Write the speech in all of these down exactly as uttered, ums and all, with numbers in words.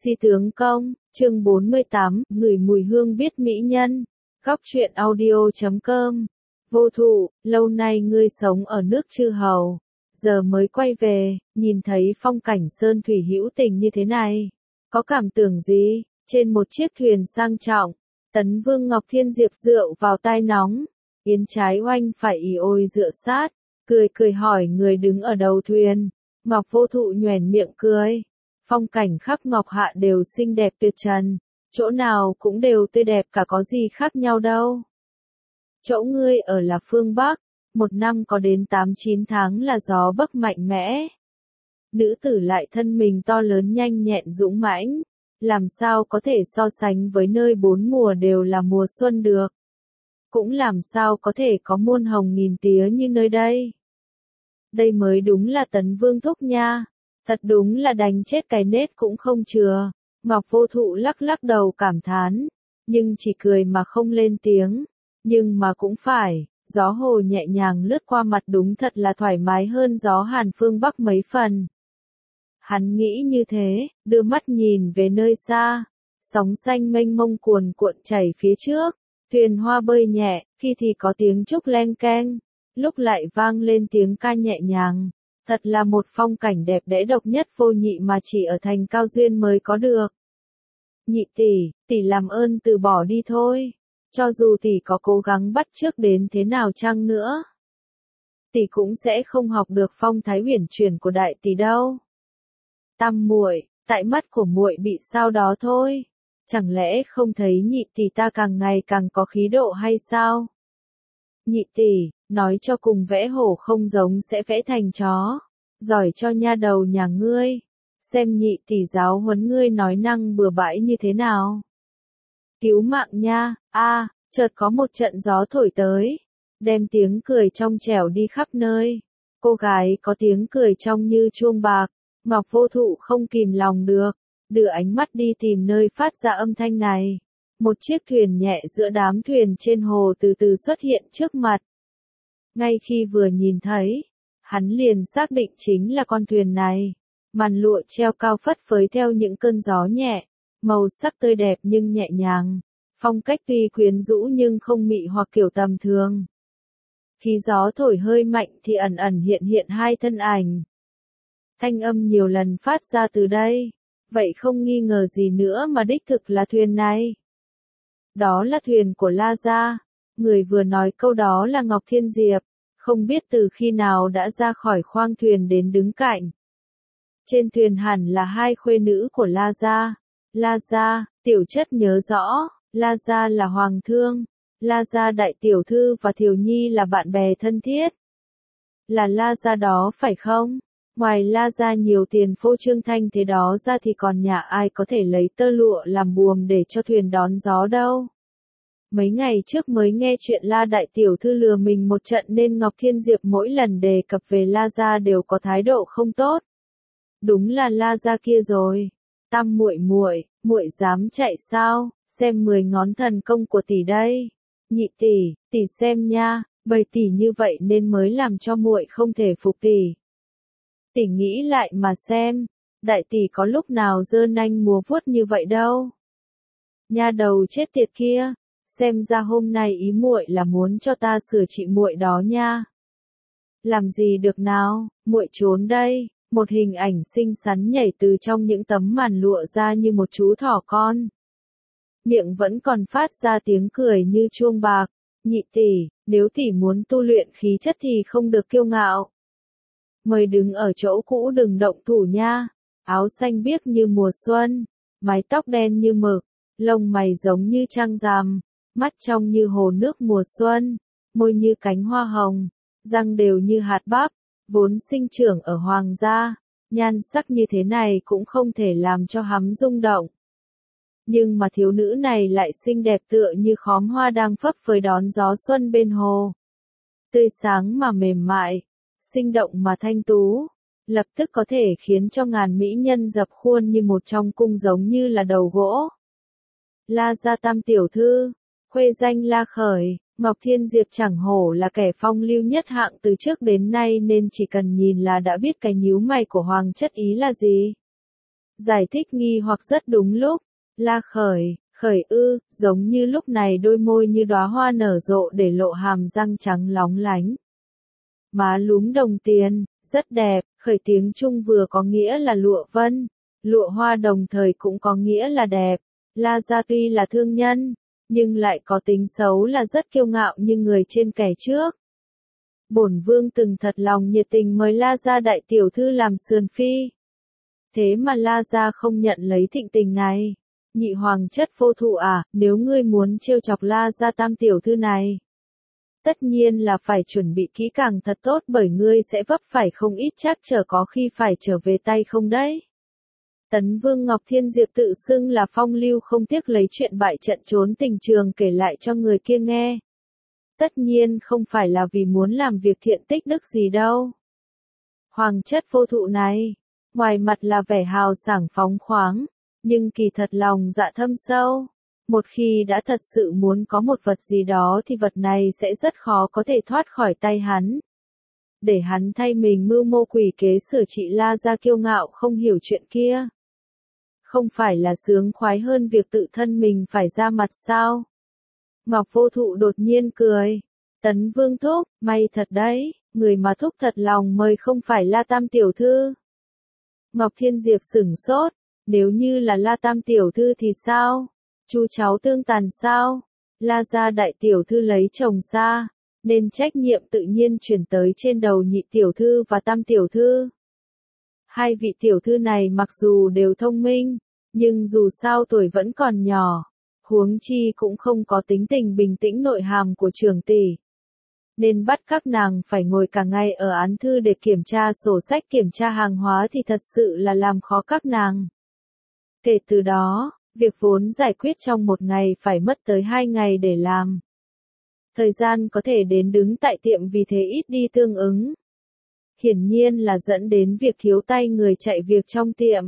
Si tướng công, chương bốn mươi tám, ngửi mùi hương biết mỹ nhân. Góc truyện audio chấm com. Vô Thụ, lâu nay ngươi sống ở nước Chư Hầu, giờ mới quay về, nhìn thấy phong cảnh sơn thủy hữu tình như thế này, có cảm tưởng gì? Trên một chiếc thuyền sang trọng, Tấn Vương Ngọc Thiên Diệp rượu vào tai nóng, yến trái oanh phải ì ôi dựa sát, cười cười hỏi người đứng ở đầu thuyền. Ngọc Vô Thụ nhoẻn miệng cười. Phong cảnh khắp Ngọc Hạ đều xinh đẹp tuyệt trần, chỗ nào cũng đều tươi đẹp cả, có gì khác nhau đâu. Chỗ ngươi ở là phương Bắc, một năm có đến tám chín tháng là gió bấc mạnh mẽ. Nữ tử lại thân mình to lớn nhanh nhẹn dũng mãnh, làm sao có thể so sánh với nơi bốn mùa đều là mùa xuân được. Cũng làm sao có thể có muôn hồng nghìn tía như nơi đây. Đây mới đúng là Tấn Vương thúc nha. Thật đúng là đánh chết cái nết cũng không chừa. Ngọc Vô Thụ lắc lắc đầu cảm thán, nhưng chỉ cười mà không lên tiếng. Nhưng mà cũng phải, gió hồ nhẹ nhàng lướt qua mặt đúng thật là thoải mái hơn gió Hàn phương Bắc mấy phần. Hắn nghĩ như thế, đưa mắt nhìn về nơi xa, sóng xanh mênh mông cuồn cuộn chảy phía trước, thuyền hoa bơi nhẹ, khi thì có tiếng trúc leng keng, lúc lại vang lên tiếng ca nhẹ nhàng. Thật là một phong cảnh đẹp đẽ độc nhất vô nhị mà chỉ ở thành Cao Duyên mới có được. Nhị tỷ, tỷ làm ơn từ bỏ đi thôi. Cho dù tỷ có cố gắng bắt chước đến thế nào chăng nữa, tỷ cũng sẽ không học được phong thái uyển chuyển của đại tỷ đâu. Tam muội, tại mắt của muội bị sao đó thôi. Chẳng lẽ không thấy nhị tỷ ta càng ngày càng có khí độ hay sao? Nhị tỷ, nói cho cùng vẽ hổ không giống sẽ vẽ thành chó. Giỏi cho nha đầu nhà ngươi. Xem nhị tỷ giáo huấn ngươi nói năng bừa bãi như thế nào. Cứu mạng nha, a à, chợt có một trận gió thổi tới. Đem tiếng cười trong trẻo đi khắp nơi. Cô gái có tiếng cười trong như chuông bạc. Ngọc Vô Thụ không kìm lòng được. Đưa ánh mắt đi tìm nơi phát ra âm thanh này. Một chiếc thuyền nhẹ giữa đám thuyền trên hồ từ từ xuất hiện trước mặt. Ngay khi vừa nhìn thấy, hắn liền xác định chính là con thuyền này. Màn lụa treo cao phất phới theo những cơn gió nhẹ, màu sắc tươi đẹp nhưng nhẹ nhàng, phong cách tuy quyến rũ nhưng không mị hoặc kiểu tầm thường. Khi gió thổi hơi mạnh thì ẩn ẩn hiện hiện hai thân ảnh. Thanh âm nhiều lần phát ra từ đây, vậy không nghi ngờ gì nữa mà đích thực là thuyền này. Đó là thuyền của La Gia, người vừa nói câu đó là Ngọc Thiên Diệp, không biết từ khi nào đã ra khỏi khoang thuyền đến đứng cạnh. Trên thuyền hẳn là hai khuê nữ của La Gia. La Gia, tiểu chất nhớ rõ, La Gia là hoàng thương, La Gia đại tiểu thư và Thiều Nhi là bạn bè thân thiết. Là La Gia đó phải không? Ngoài La Gia nhiều tiền phô trương thanh thế đó ra thì còn nhà ai có thể lấy tơ lụa làm buồm để cho thuyền đón gió đâu. Mấy ngày trước mới nghe chuyện La đại tiểu thư lừa mình một trận nên Ngọc Thiên Diệp mỗi lần đề cập về La Gia đều có thái độ không tốt. Đúng là La Gia kia rồi. Tam muội muội, muội dám chạy sao? Xem mười ngón thần công của tỷ đây. Nhị tỷ, tỷ xem nha, bởi tỷ như vậy nên mới làm cho muội không thể phục tỷ. Tỷ nghĩ lại mà xem, đại tỷ có lúc nào giơ nanh múa vuốt như vậy đâu. Nha đầu chết tiệt kia, xem ra hôm nay ý muội là muốn cho ta sửa trị muội đó nha. Làm gì được nào, muội trốn đây. Một hình ảnh xinh xắn nhảy từ trong những tấm màn lụa ra như một chú thỏ con. Miệng vẫn còn phát ra tiếng cười như chuông bạc. Nhị tỷ, nếu tỷ muốn tu luyện khí chất thì không được kiêu ngạo. Mời đứng ở chỗ cũ đừng động thủ nha. Áo xanh biếc như mùa xuân, mái tóc đen như mực, lông mày giống như trăng rằm, mắt trong như hồ nước mùa xuân, môi như cánh hoa hồng, răng đều như hạt bắp. Vốn sinh trưởng ở hoàng gia, nhan sắc như thế này cũng không thể làm cho hắn rung động. Nhưng mà thiếu nữ này lại xinh đẹp tựa như khóm hoa đang phấp phới đón gió xuân bên hồ. Tươi sáng mà mềm mại, sinh động mà thanh tú, lập tức có thể khiến cho ngàn mỹ nhân dập khuôn như một trong cung giống như là đầu gỗ. La Gia tam tiểu thư, khuê danh La Khởi. Ngọc Thiên Diệp chẳng hổ là kẻ phong lưu nhất hạng từ trước đến nay nên chỉ cần nhìn là đã biết cái nhíu mày của Hoàng chất ý là gì. Giải thích nghi hoặc rất đúng lúc. La Khởi, Khởi ư, giống như lúc này đôi môi như đóa hoa nở rộ để lộ hàm răng trắng lóng lánh. Má lúm đồng tiền, rất đẹp, Khởi tiếng Trung vừa có nghĩa là lụa vân, lụa hoa đồng thời cũng có nghĩa là đẹp. La Gia tuy là thương nhân, nhưng lại có tính xấu là rất kiêu ngạo như người trên kẻ trước. Bổn vương từng thật lòng nhiệt tình mời La Gia đại tiểu thư làm sườn phi. Thế mà La Gia không nhận lấy thịnh tình này. Nhị hoàng chất vô thụ à, nếu ngươi muốn trêu chọc La Gia tam tiểu thư này, tất nhiên là phải chuẩn bị kỹ càng thật tốt bởi ngươi sẽ vấp phải không ít trắc trở có khi phải trở về tay không đấy. Tấn Vương Ngọc Thiên Diệp tự xưng là phong lưu không tiếc lấy chuyện bại trận trốn tình trường kể lại cho người kia nghe. Tất nhiên không phải là vì muốn làm việc thiện tích đức gì đâu. Hoàng chất vô thụ này, ngoài mặt là vẻ hào sảng phóng khoáng, nhưng kỳ thật lòng dạ thâm sâu. Một khi đã thật sự muốn có một vật gì đó thì vật này sẽ rất khó có thể thoát khỏi tay hắn. Để hắn thay mình mưu mô quỷ kế sửa trị La Gia kiêu ngạo không hiểu chuyện kia. Không phải là sướng khoái hơn việc tự thân mình phải ra mặt sao? Ngọc Vô Thụ đột nhiên cười. Tấn Vương thúc, may thật đấy, người mà thúc thật lòng mời không phải La Tam tiểu thư. Ngọc Thiên Diệp sửng sốt, nếu như là La Tam tiểu thư thì sao? Chu cháu tương tàn sao? La Gia đại tiểu thư lấy chồng xa, nên trách nhiệm tự nhiên chuyển tới trên đầu nhị tiểu thư và tam tiểu thư. Hai vị tiểu thư này mặc dù đều thông minh, nhưng dù sao tuổi vẫn còn nhỏ, huống chi cũng không có tính tình bình tĩnh nội hàm của trưởng tỷ. Nên bắt các nàng phải ngồi cả ngày ở án thư để kiểm tra sổ sách kiểm tra hàng hóa thì thật sự là làm khó các nàng. Kể từ đó, việc vốn giải quyết trong một ngày phải mất tới hai ngày để làm. Thời gian có thể đến đứng tại tiệm vì thế ít đi tương ứng. Hiển nhiên là dẫn đến việc thiếu tay người chạy việc trong tiệm.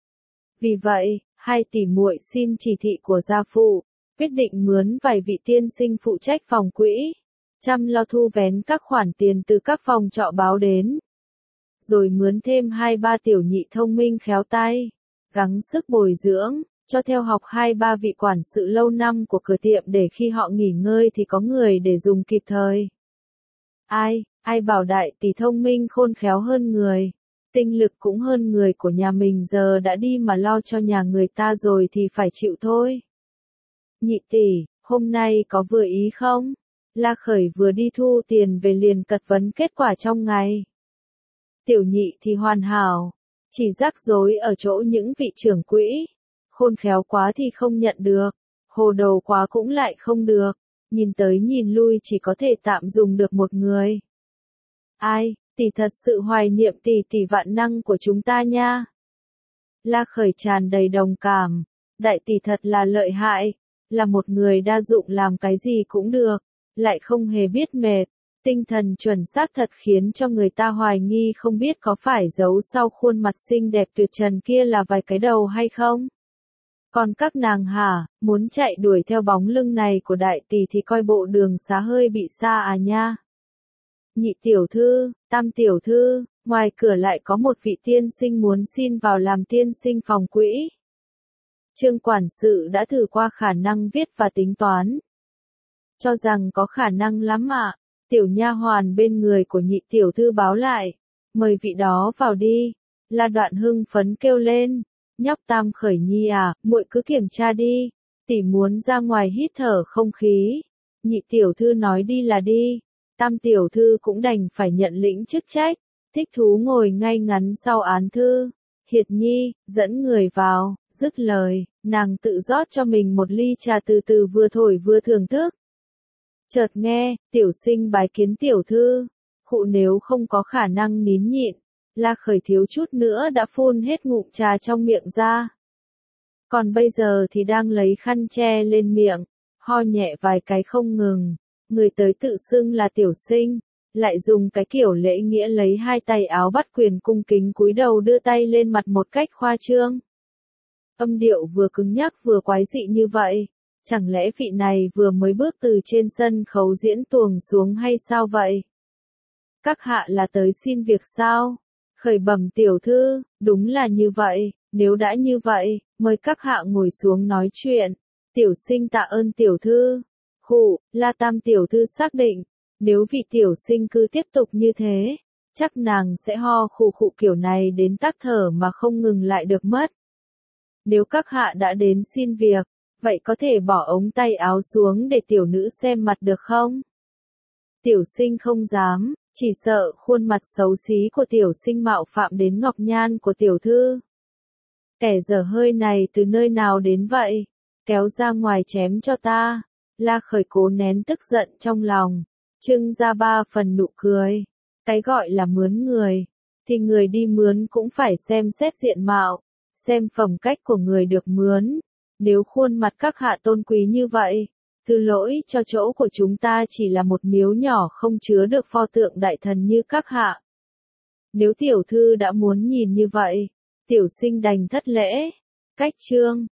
Vì vậy, hai tỷ muội xin chỉ thị của gia phụ, quyết định mướn vài vị tiên sinh phụ trách phòng quỹ, chăm lo thu vén các khoản tiền từ các phòng trọ báo đến. Rồi mướn thêm hai ba tiểu nhị thông minh khéo tay, gắng sức bồi dưỡng, cho theo học hai ba vị quản sự lâu năm của cửa tiệm để khi họ nghỉ ngơi thì có người để dùng kịp thời. Ai, ai bảo đại tỷ thông minh khôn khéo hơn người, tinh lực cũng hơn người của nhà mình giờ đã đi mà lo cho nhà người ta rồi thì phải chịu thôi. Nhị tỷ, hôm nay có vừa ý không? La Khởi vừa đi thu tiền về liền cật vấn kết quả trong ngày. Tiểu nhị thì hoàn hảo, chỉ rắc rối ở chỗ những vị trưởng quỹ. Khôn khéo quá thì không nhận được, hồ đồ quá cũng lại không được, nhìn tới nhìn lui chỉ có thể tạm dùng được một người. Ai, tỷ thật sự hoài niệm tỷ tỷ vạn năng của chúng ta nha. La Khởi tràn đầy đồng cảm, đại tỷ thật là lợi hại, là một người đa dụng làm cái gì cũng được, lại không hề biết mệt, tinh thần chuẩn xác thật khiến cho người ta hoài nghi không biết có phải giấu sau khuôn mặt xinh đẹp tuyệt trần kia là vài cái đầu hay không. Còn các nàng hả, muốn chạy đuổi theo bóng lưng này của đại tỷ thì coi bộ đường xá hơi bị xa à nha. Nhị tiểu thư, tam tiểu thư, ngoài cửa lại có một vị tiên sinh muốn xin vào làm tiên sinh phòng quỹ. Trương quản sự đã thử qua khả năng viết và tính toán. Cho rằng có khả năng lắm ạ, tiểu nha hoàn bên người của nhị tiểu thư báo lại, mời vị đó vào đi. La Đoạn hưng phấn kêu lên. Nhóc Tam Khởi nhi à, muội cứ kiểm tra đi, tỷ muốn ra ngoài hít thở không khí. Nhị tiểu thư nói đi là đi, tam tiểu thư cũng đành phải nhận lĩnh chức trách, thích thú ngồi ngay ngắn sau án thư. Hiệt nhi, dẫn người vào, dứt lời, nàng tự rót cho mình một ly trà từ từ vừa thổi vừa thưởng thức. Chợt nghe, tiểu sinh bái kiến tiểu thư, khụ nếu không có khả năng nín nhịn. La Khởi thiếu chút nữa đã phun hết ngụm trà trong miệng ra. Còn bây giờ thì đang lấy khăn che lên miệng, ho nhẹ vài cái không ngừng. Người tới tự xưng là tiểu sinh, lại dùng cái kiểu lễ nghĩa lấy hai tay áo bắt quyền cung kính cúi đầu đưa tay lên mặt một cách khoa trương. Âm điệu vừa cứng nhắc vừa quái dị như vậy, chẳng lẽ vị này vừa mới bước từ trên sân khấu diễn tuồng xuống hay sao vậy? Các hạ là tới xin việc sao? Khởi bẩm tiểu thư, đúng là như vậy, Nếu đã như vậy, mời các hạ ngồi xuống nói chuyện. Tiểu sinh tạ ơn tiểu thư. Khụ, La Tam tiểu thư xác định, nếu vị tiểu sinh cứ tiếp tục như thế, chắc nàng sẽ ho khụ khụ kiểu này đến tắc thở mà không ngừng lại được mất. Nếu các hạ đã đến xin việc, vậy có thể bỏ ống tay áo xuống để tiểu nữ xem mặt được không? Tiểu sinh không dám, chỉ sợ khuôn mặt xấu xí của tiểu sinh mạo phạm đến ngọc nhan của tiểu thư. Kẻ dở hơi này từ nơi nào đến vậy? Kéo ra ngoài chém cho ta. La Khởi cố nén tức giận trong lòng, trưng ra ba phần nụ cười. Cái gọi là mướn người, thì người đi mướn cũng phải xem xét diện mạo, xem phẩm cách của người được mướn. Nếu khuôn mặt các hạ tôn quý như vậy, thứ lỗi cho chỗ của chúng ta chỉ là một miếu nhỏ không chứa được pho tượng đại thần như các hạ. Nếu tiểu thư đã muốn nhìn như vậy, tiểu sinh đành thất lễ. Cách chương